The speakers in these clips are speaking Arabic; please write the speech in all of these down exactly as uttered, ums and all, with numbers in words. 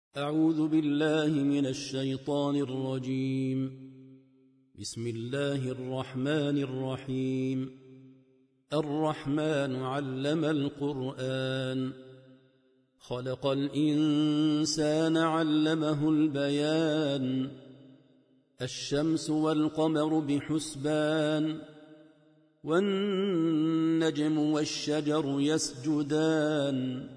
أعوذ بالله من الشيطان الرجيم. بسم الله الرحمن الرحيم. الرحمن علم القرآن، خلق الإنسان علمه البيان. الشمس والقمر بحسبان، والنجم والشجر يسجدان.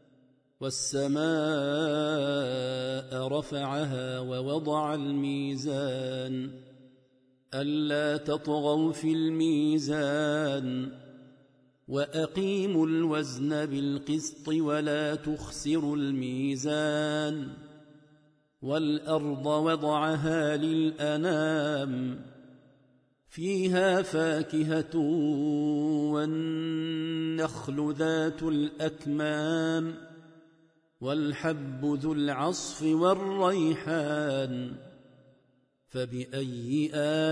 والسماء رفعها ووضع الميزان، ألا تطغوا في الميزان. وأقيموا الوزن بالقسط ولا تخسروا الميزان. والأرض وضعها للأنام، فيها فاكهة والنخل ذات الأكمام، والحب ذو العصف والريحان. فبأي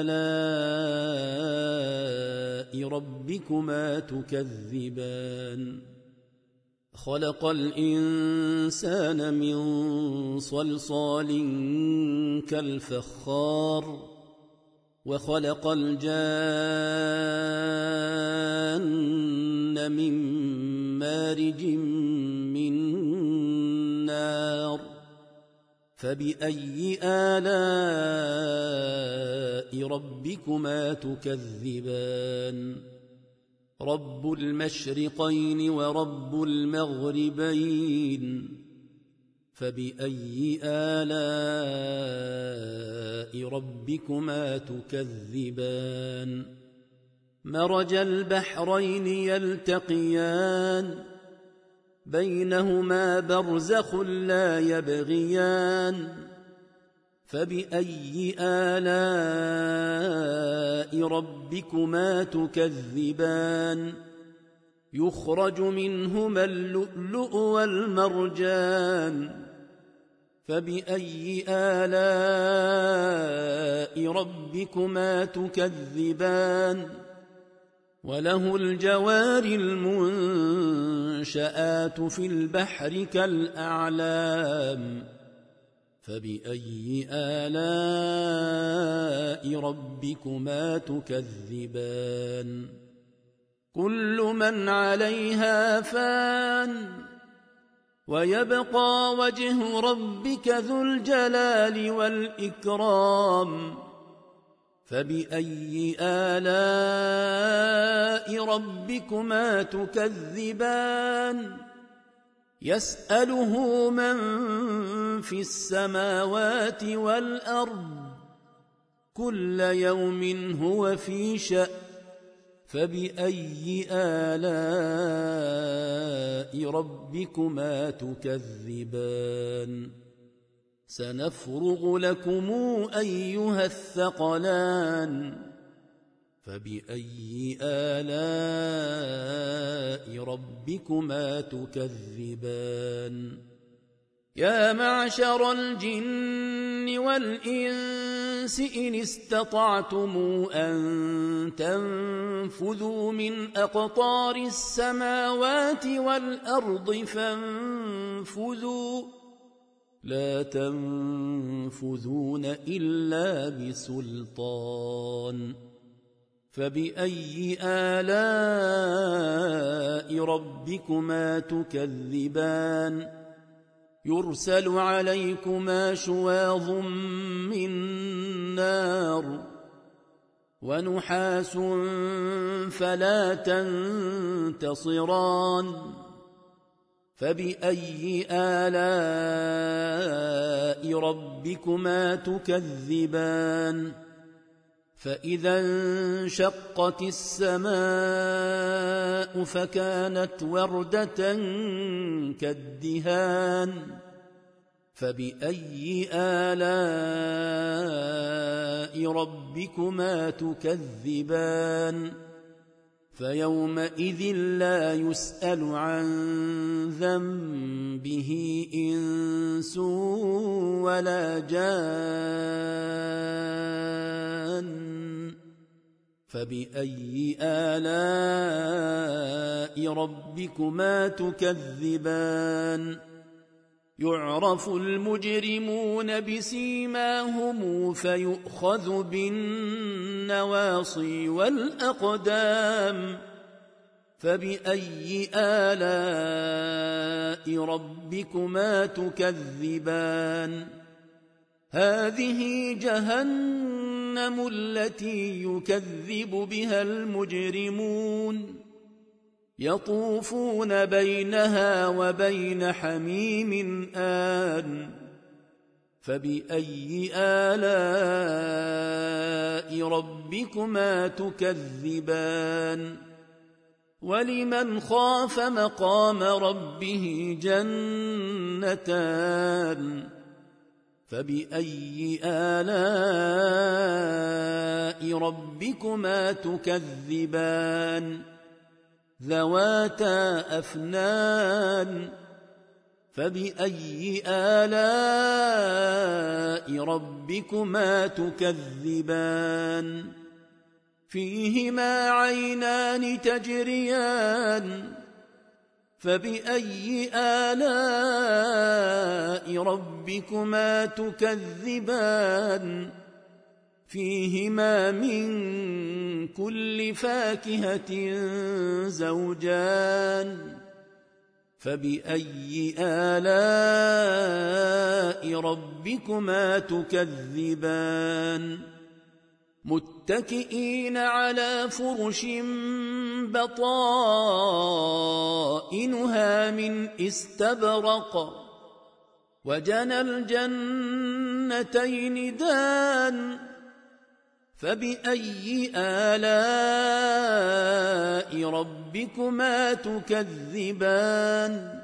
آلاء ربكما تكذبان؟ خلق الإنسان من صلصال كالفخار، وخلق الجان من مارج من نار. فبأي آلاء ربكما تكذبان؟ رب المشرقين ورب المغربين. فبأي آلاء ربكما تكذبان؟ مرج البحرين يلتقيان، بينهما برزخ لا يبغيان. فبأي آلاء ربكما تكذبان؟ يخرج منهما اللؤلؤ والمرجان. فبأي آلاء ربكما تكذبان؟ وله الجوار المنشآت في البحر كالأعلام. فبأي آلاء ربكما تكذبان؟ كل من عليها فان، ويبقى وجه ربك ذو الجلال والإكرام. فبأي آلاء ربكما تكذبان؟ يسأله من في السماوات والأرض، كل يوم هو في شأن. فبأي آلاء ربكما تكذبان؟ سنفرغ لكم أيها الثقلان. فبأي آلاء ربكما تكذبان؟ يا معشر الجن والإنس إن استطعتم أن تنفذوا من أقطار السماوات والأرض فانفذوا، لا تنفذون إلا بسلطان. فبأي آلاء ربكما تكذبان؟ يرسل عليكما شواظ من نار، ونحاس فلا تنتصران. فبأي آلاء ربكما تكذبان؟ فإذا انشقت السماء فكانت وردة كالدهان. فبأي آلاء ربكما تكذبان؟ فيومئذ لا يسأل عن ذنبه إنس ولا جان. فبأي آلاء ربكما تكذبان؟ يعرف المجرمون بسيماهم فيؤخذ بالنواصي والأقدام فبأي آلاء ربكما تكذبان هذه جهنم التي يكذب بها المجرمون يطوفون بينها وبين حميم آن فبأي آلاء ربكما تكذبان ولمن خاف مقام ربه جنتان فبأي آلاء ربكما تكذبان ذواتا أفنان فبأي آلاء ربكما تكذبان فيهما عينان تجريان فبأي آلاء ربكما تكذبان فيهما من كل فاكهة زوجان فبأي آلاء ربكما تكذبان متكئين على فرش بطائنها من استبرق وجنى الجنتين دان فبأي آلاء ربكما تكذبان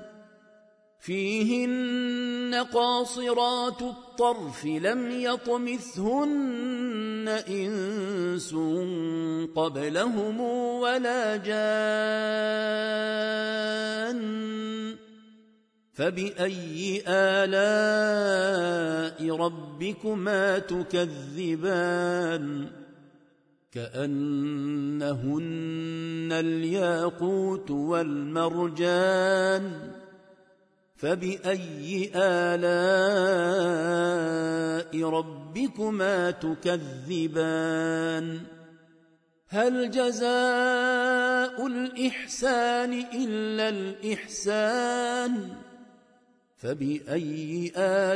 فيهن قاصرات الطرف لم يطمثهن إنس قبلهم ولا جان فبأي آلاء ربكما تكذبان كأنهن الياقوت والمرجان فبأي آلاء ربكما تكذبان هل جزاء الإحسان إلا الإحسان فبأي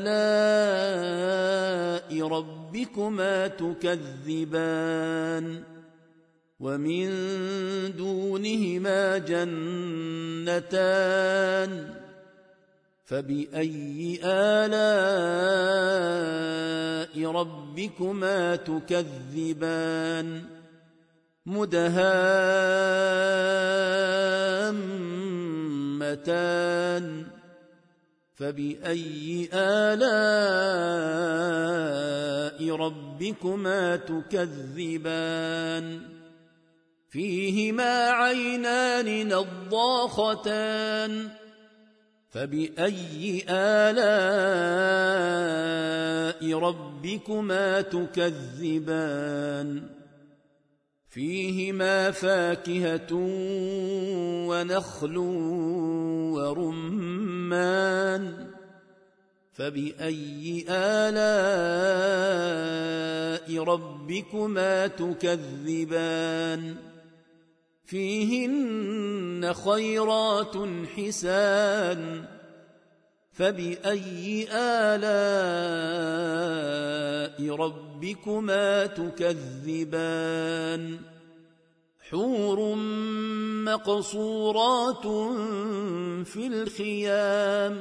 آلاء ربكما تكذبان ومن دونهما جنتان فبأي آلاء ربكما تكذبان مدهامتان فبأي آلاء ربكما تكذبان فيهما عينان نضاختان فبأي آلاء ربكما تكذبان فيهما فاكهة ونخل ورمان فبأي آلاء ربكما تكذبان فيهن خيرات حسان فبأي آلاء ربكما تكذبان حور مقصورات في الخيام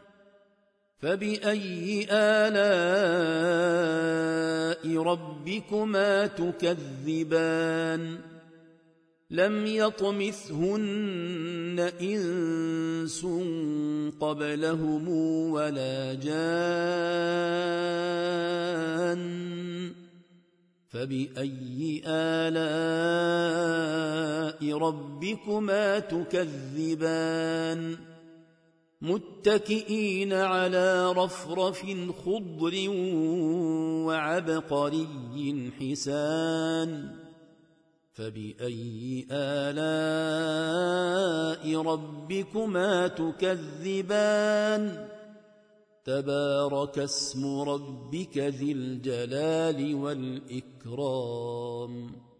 فبأي آلاء ربكما تكذبان لم يطمثهن إنس قبلهم ولا جان فبأي آلاء ربكما تكذبان متكئين على رفرف خضر وعبقري حسان فبأي آلاء ربكما تكذبان تبارك اسم ربك ذي الجلال والإكرام.